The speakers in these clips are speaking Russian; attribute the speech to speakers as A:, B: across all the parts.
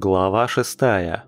A: Глава 6.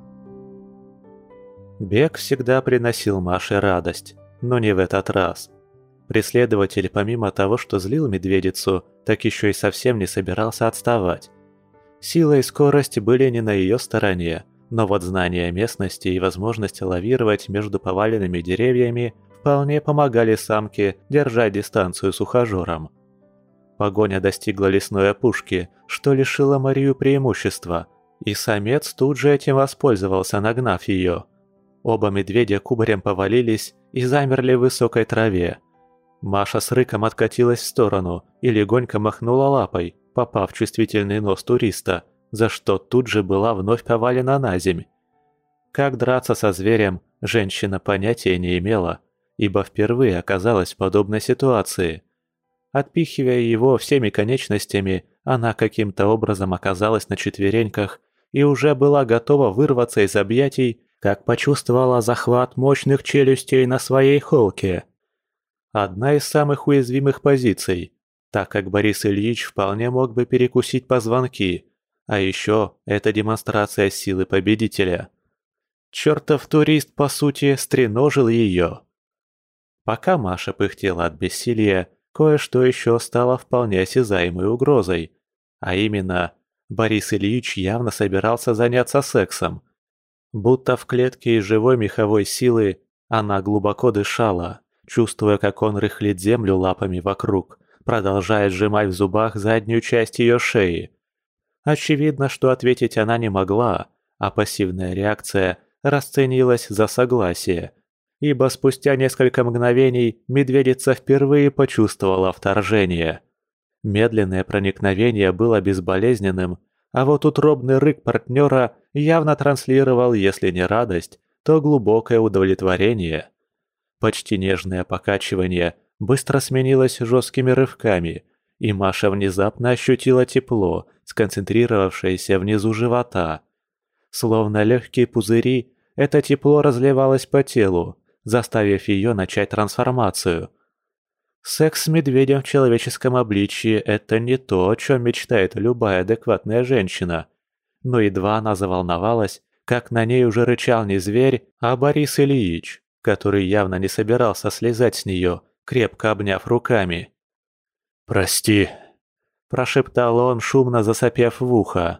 A: Бег всегда приносил Маше радость, но не в этот раз. Преследователь, помимо того, что злил медведицу, так еще и совсем не собирался отставать. Сила и скорость были не на ее стороне, но вот знание местности и возможность лавировать между поваленными деревьями вполне помогали самке держать дистанцию с ухажером. Погоня достигла лесной опушки, что лишило Марию преимущества, и самец тут же этим воспользовался, нагнав ее. Оба медведя кубарем повалились и замерли в высокой траве. Маша с рыком откатилась в сторону и легонько махнула лапой, попав в чувствительный нос туриста, за что тут же была вновь повалена на земь. Как драться со зверем, женщина понятия не имела, ибо впервые оказалась в подобной ситуации. Отпихивая его всеми конечностями, она каким-то образом оказалась на четвереньках и уже была готова вырваться из объятий, как почувствовала захват мощных челюстей на своей холке. Одна из самых уязвимых позиций, так как Борис Ильич вполне мог бы перекусить позвонки, а еще это демонстрация силы победителя. Чертов турист, по сути, стреножил ее. Пока Маша пыхтела от бессилия, кое-что еще стало вполне осязаемой угрозой, а именно, Борис Ильич явно собирался заняться сексом. Будто в клетке из живой меховой силы она глубоко дышала, чувствуя, как он рыхлит землю лапами вокруг, продолжая сжимать в зубах заднюю часть ее шеи. Очевидно, что ответить она не могла, а пассивная реакция расценилась за согласие, ибо спустя несколько мгновений медведица впервые почувствовала вторжение. Медленное проникновение было безболезненным, а вот утробный рык партнера явно транслировал, если не радость, то глубокое удовлетворение. Почти нежное покачивание быстро сменилось жесткими рывками, и Маша внезапно ощутила тепло, сконцентрировавшееся внизу живота. Словно легкие пузыри, это тепло разливалось по телу, заставив ее начать трансформацию. Секс с медведем в человеческом обличье – это не то, о чем мечтает любая адекватная женщина. Но едва она заволновалась, как на ней уже рычал не зверь, а Борис Ильич, который явно не собирался слезать с нее, крепко обняв руками. «Прости», – прошептал он, шумно засопев в ухо.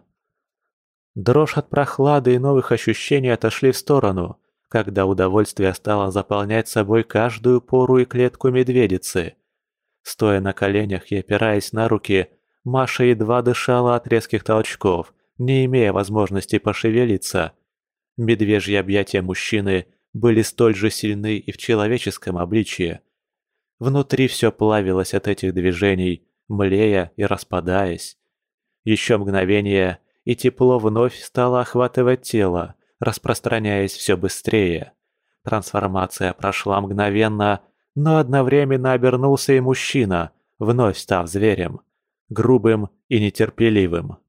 A: Дрожь от прохлады и новых ощущений отошли в сторону, когда удовольствие стало заполнять собой каждую пору и клетку медведицы. Стоя на коленях и опираясь на руки, Маша едва дышала от резких толчков, не имея возможности пошевелиться. Медвежьи объятия мужчины были столь же сильны и в человеческом обличье. Внутри все плавилось от этих движений, млея и распадаясь. Еще мгновение, и тепло вновь стало охватывать тело, распространяясь все быстрее. Трансформация прошла мгновенно, но одновременно обернулся и мужчина, вновь став зверем, грубым и нетерпеливым.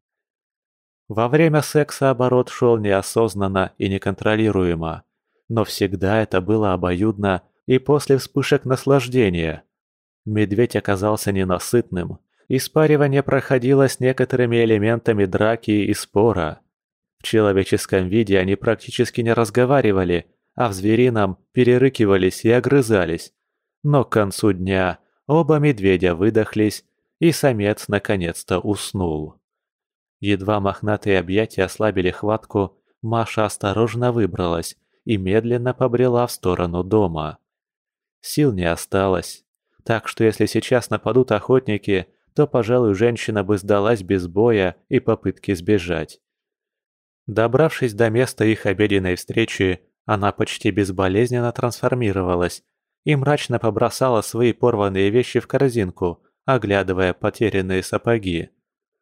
A: Во время секса оборот шел неосознанно и неконтролируемо, но всегда это было обоюдно и после вспышек наслаждения. Медведь оказался ненасытным, и спаривание проходило с некоторыми элементами драки и спора. В человеческом виде они практически не разговаривали, а в зверином перерыкивались и огрызались. Но к концу дня оба медведя выдохлись, и самец наконец-то уснул. Едва мохнатые объятия ослабили хватку, Маша осторожно выбралась и медленно побрела в сторону дома. Сил не осталось, так что если сейчас нападут охотники, то, пожалуй, женщина бы сдалась без боя и попытки сбежать. Добравшись до места их обеденной встречи, она почти безболезненно трансформировалась и мрачно побросала свои порванные вещи в корзинку, оглядывая потерянные сапоги.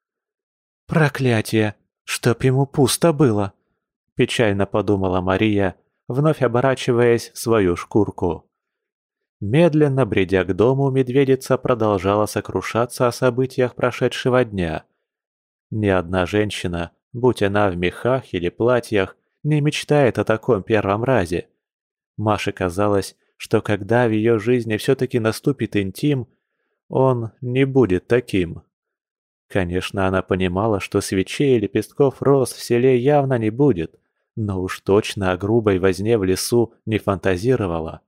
A: «Проклятие! Чтоб ему пусто было!» – печально подумала Мария, вновь оборачиваясь в свою шкурку. Медленно бредя к дому, медведица продолжала сокрушаться о событиях прошедшего дня. Ни одна женщина, будь она в мехах или платьях, не мечтает о таком первом разе. Маше казалось, что когда в ее жизни все-таки наступит интим, он не будет таким. Конечно, она понимала, что свечей и лепестков роз в селе явно не будет, но уж точно о грубой возне в лесу не фантазировала.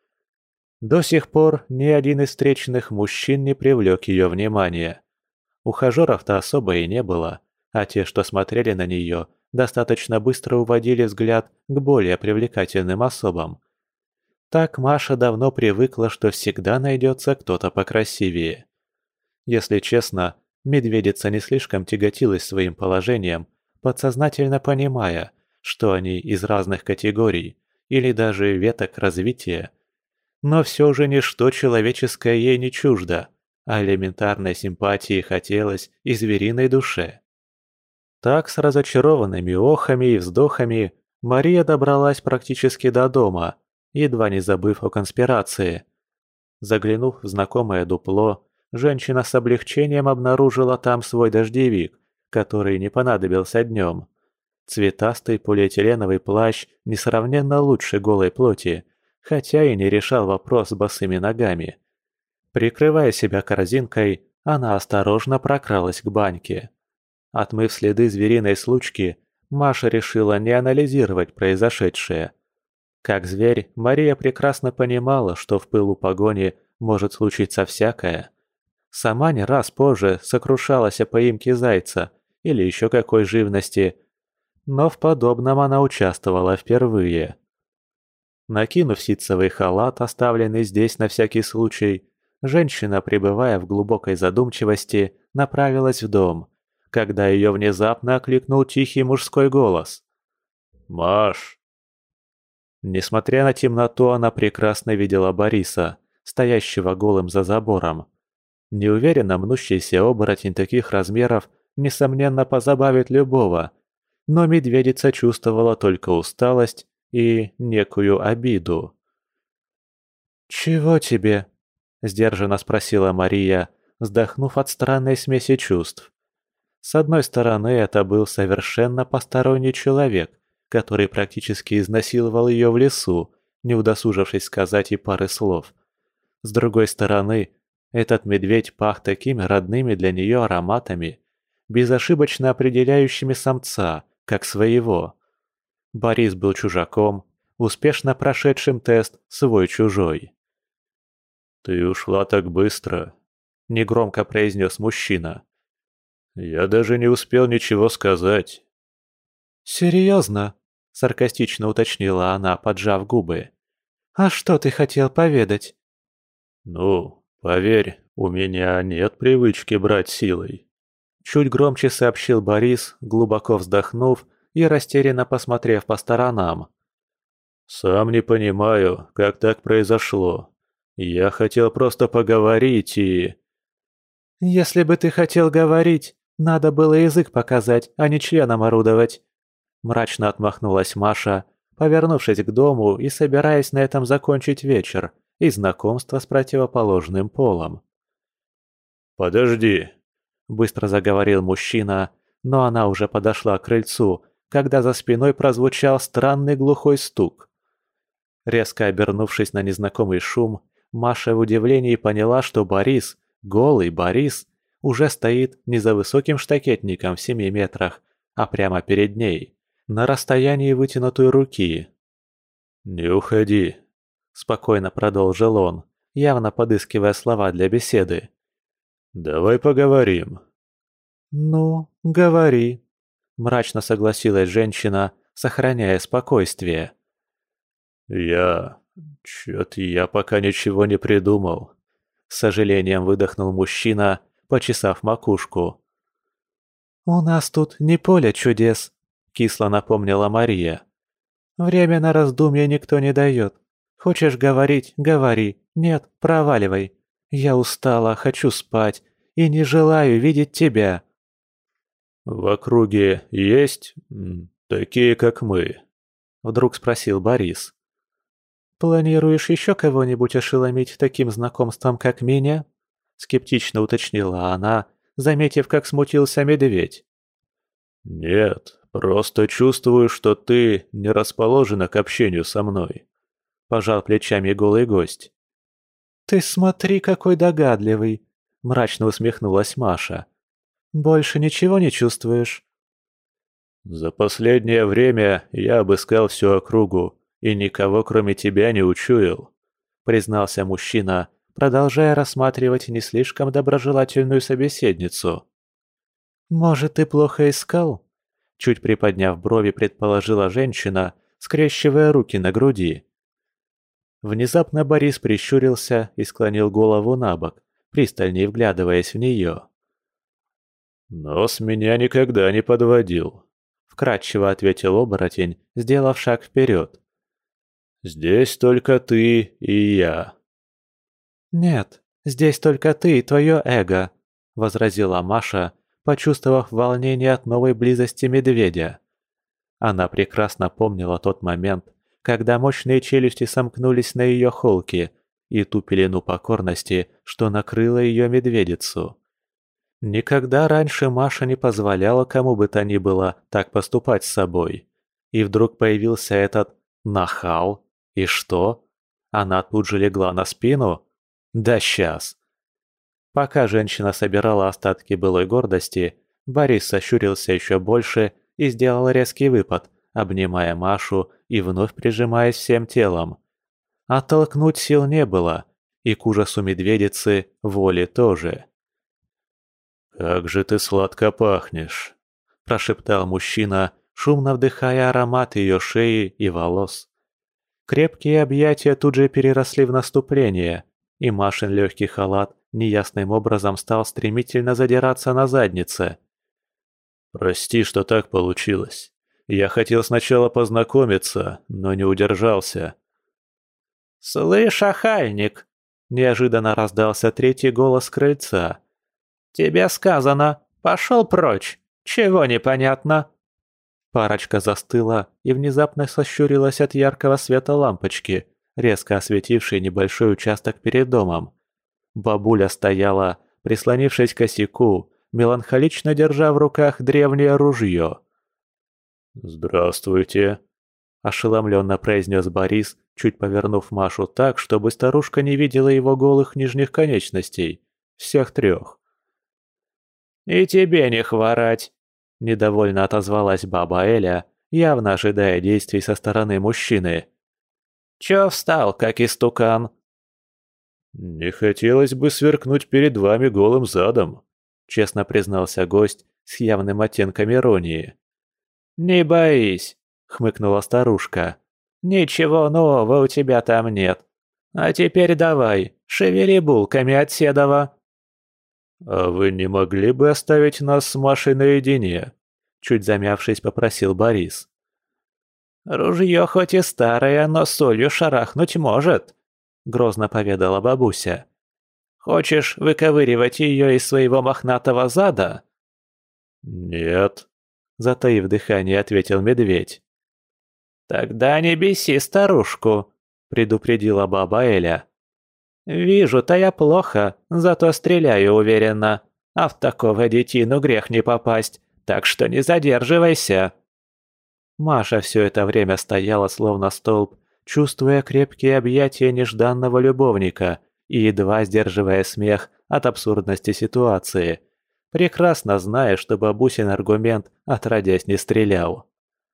A: До сих пор ни один из встреченных мужчин не привлек ее внимание. Ухажеров-то особо и не было, а те, что смотрели на нее, достаточно быстро уводили взгляд к более привлекательным особам. Так Маша давно привыкла, что всегда найдется кто-то покрасивее. Если честно, медведица не слишком тяготилась своим положением, подсознательно понимая, что они из разных категорий или даже веток развития. Но все же ничто человеческое ей не чуждо, а элементарной симпатии хотелось и звериной душе. Так, с разочарованными охами и вздохами, Мария добралась практически до дома, едва не забыв о конспирации. Заглянув в знакомое дупло, женщина с облегчением обнаружила там свой дождевик, который не понадобился днем. Цветастый полиэтиленовый плащ несравненно лучше голой плоти, хотя и не решал вопрос с босыми ногами. Прикрывая себя корзинкой, она осторожно прокралась к баньке. Отмыв следы звериной случки, Маша решила не анализировать произошедшее. Как зверь, Мария прекрасно понимала, что в пылу погони может случиться всякое. Сама не раз позже сокрушалась о поимке зайца или еще какой живности, но в подобном она участвовала впервые. Накинув ситцевый халат, оставленный здесь на всякий случай, женщина, пребывая в глубокой задумчивости, направилась в дом, когда ее внезапно окликнул тихий мужской голос. «Маш!» Несмотря на темноту, она прекрасно видела Бориса, стоящего голым за забором. Неуверенно мнущийся оборотень таких размеров, несомненно, позабавит любого, но медведица чувствовала только усталость и некую обиду. «Чего тебе?» – сдержанно спросила Мария, вздохнув от странной смеси чувств. С одной стороны, это был совершенно посторонний человек, который практически изнасиловал ее в лесу, не удосужившись сказать и пары слов. С другой стороны, этот медведь пах такими родными для нее ароматами, безошибочно определяющими самца, как своего. Борис был чужаком, успешно прошедшим тест «свой-чужой». «Ты ушла так быстро», — негромко произнес мужчина. «Я даже не успел ничего сказать». «Серьезно?» — саркастично уточнила она, поджав губы. «А что ты хотел поведать?» «Ну, поверь, у меня нет привычки брать силой», — чуть громче сообщил Борис, глубоко вздохнув и растерянно посмотрев по сторонам. «Сам не понимаю, как так произошло. Я хотел просто поговорить и...» «Если бы ты хотел говорить, надо было язык показать, а не членом орудовать», — мрачно отмахнулась Маша, повернувшись к дому и собираясь на этом закончить вечер и знакомство с противоположным полом. «Подожди», — быстро заговорил мужчина, но она уже подошла к крыльцу, когда за спиной прозвучал странный глухой стук. Резко обернувшись на незнакомый шум, Маша в удивлении поняла, что Борис, голый Борис, уже стоит не за высоким штакетником в 7 метрах, а прямо перед ней, на расстоянии вытянутой руки. «Не уходи», — спокойно продолжил он, явно подыскивая слова для беседы. «Давай поговорим». «Ну, говори», — мрачно согласилась женщина, сохраняя спокойствие. Чё-то я пока ничего не придумал», — с сожалением выдохнул мужчина, почесав макушку. «У нас тут не поле чудес», — кисло напомнила Мария. «Время на раздумье никто не дает. Хочешь говорить — говори, нет — проваливай. Я устала, хочу спать и не желаю видеть тебя».
B: «В округе есть такие, как мы?» — вдруг спросил Борис.
A: «Планируешь еще кого-нибудь ошеломить таким знакомством, как меня?» — скептично уточнила она, заметив, как смутился медведь.
B: «Нет, просто чувствую, что ты не расположена к общению со мной», — пожал плечами голый гость.
A: «Ты смотри, какой догадливый!» — мрачно усмехнулась Маша. Больше ничего не чувствуешь?»
B: «За последнее время я обыскал всю округу и никого, кроме тебя, не учуял», — признался мужчина, продолжая рассматривать не слишком доброжелательную собеседницу.
A: «Может, ты плохо искал?» Чуть приподняв брови, предположила женщина, скрещивая руки на груди. Внезапно Борис прищурился и склонил голову на бок, пристальнее вглядываясь в нее.
B: «Нос меня никогда не подводил», — вкратчиво ответил оборотень, сделав шаг вперед. «Здесь только ты и я».
A: «Нет, здесь только ты и твое эго», — возразила Маша, почувствовав волнение от новой близости медведя. Она прекрасно помнила тот момент, когда мощные челюсти сомкнулись на ее холке и ту пелену покорности, что накрыла ее медведицу. Никогда раньше Маша не позволяла кому бы то ни было так поступать с собой. И вдруг появился этот нахал. И что? Она тут же легла на спину? Да сейчас. Пока женщина собирала остатки былой гордости, Борис сощурился еще больше и сделал резкий выпад, обнимая Машу и вновь прижимаясь всем телом. Оттолкнуть сил не было, и к ужасу медведицы воли тоже.
B: «Как же ты сладко пахнешь», – прошептал мужчина, шумно вдыхая аромат ее шеи и волос.
A: Крепкие объятия тут же переросли в наступление, и Машин легкий халат неясным образом стал стремительно задираться на заднице.
B: «Прости, что так получилось. Я хотел сначала познакомиться, но не удержался».
A: «Слышь, охальник!» – неожиданно раздался третий голос с крыльца. «Тебе сказано, пошел прочь! Чего непонятно?» Парочка застыла и внезапно сощурилась от яркого света лампочки, резко осветившей небольшой участок перед домом. Бабуля стояла, прислонившись к косяку, меланхолично держа в руках древнее ружье.
B: «Здравствуйте», –
A: ошеломленно произнес Борис, чуть повернув Машу так, чтобы старушка не видела его голых нижних конечностей. Всех трех. «И тебе не хворать!» – недовольно отозвалась баба Эля, явно ожидая действий со стороны мужчины. «Чё встал, как истукан?»
B: «Не хотелось бы сверкнуть перед вами голым задом», – честно признался гость с явным оттенком иронии.
A: «Не боись», – хмыкнула старушка. «Ничего нового у тебя там нет. А теперь давай, шевели булками от Седова».
B: «А вы не могли бы оставить нас с Машей наедине?» – чуть замявшись, попросил Борис.
A: «Ружье хоть и старое, но солью шарахнуть может», – грозно поведала бабуся. «Хочешь выковыривать ее из своего мохнатого зада?»
B: «Нет», – затаив дыхание, ответил медведь.
A: «Тогда не беси старушку», – предупредила баба Эля. «Вижу-то я плохо, зато стреляю уверенно, а в такого детину грех не попасть, так что не задерживайся». Маша все это время стояла словно столб, чувствуя крепкие объятия нежданного любовника и едва сдерживая смех от абсурдности ситуации, прекрасно зная, что бабусин аргумент отродясь не стрелял.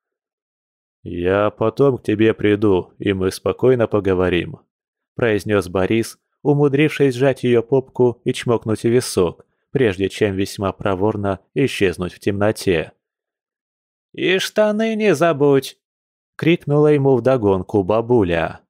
B: «Я потом к тебе приду, и мы спокойно поговорим», – произнес Борис, умудрившись сжать ее попку и чмокнуть в висок, прежде чем весьма проворно исчезнуть в темноте.
A: «И штаны не забудь!» – крикнула ему вдогонку бабуля.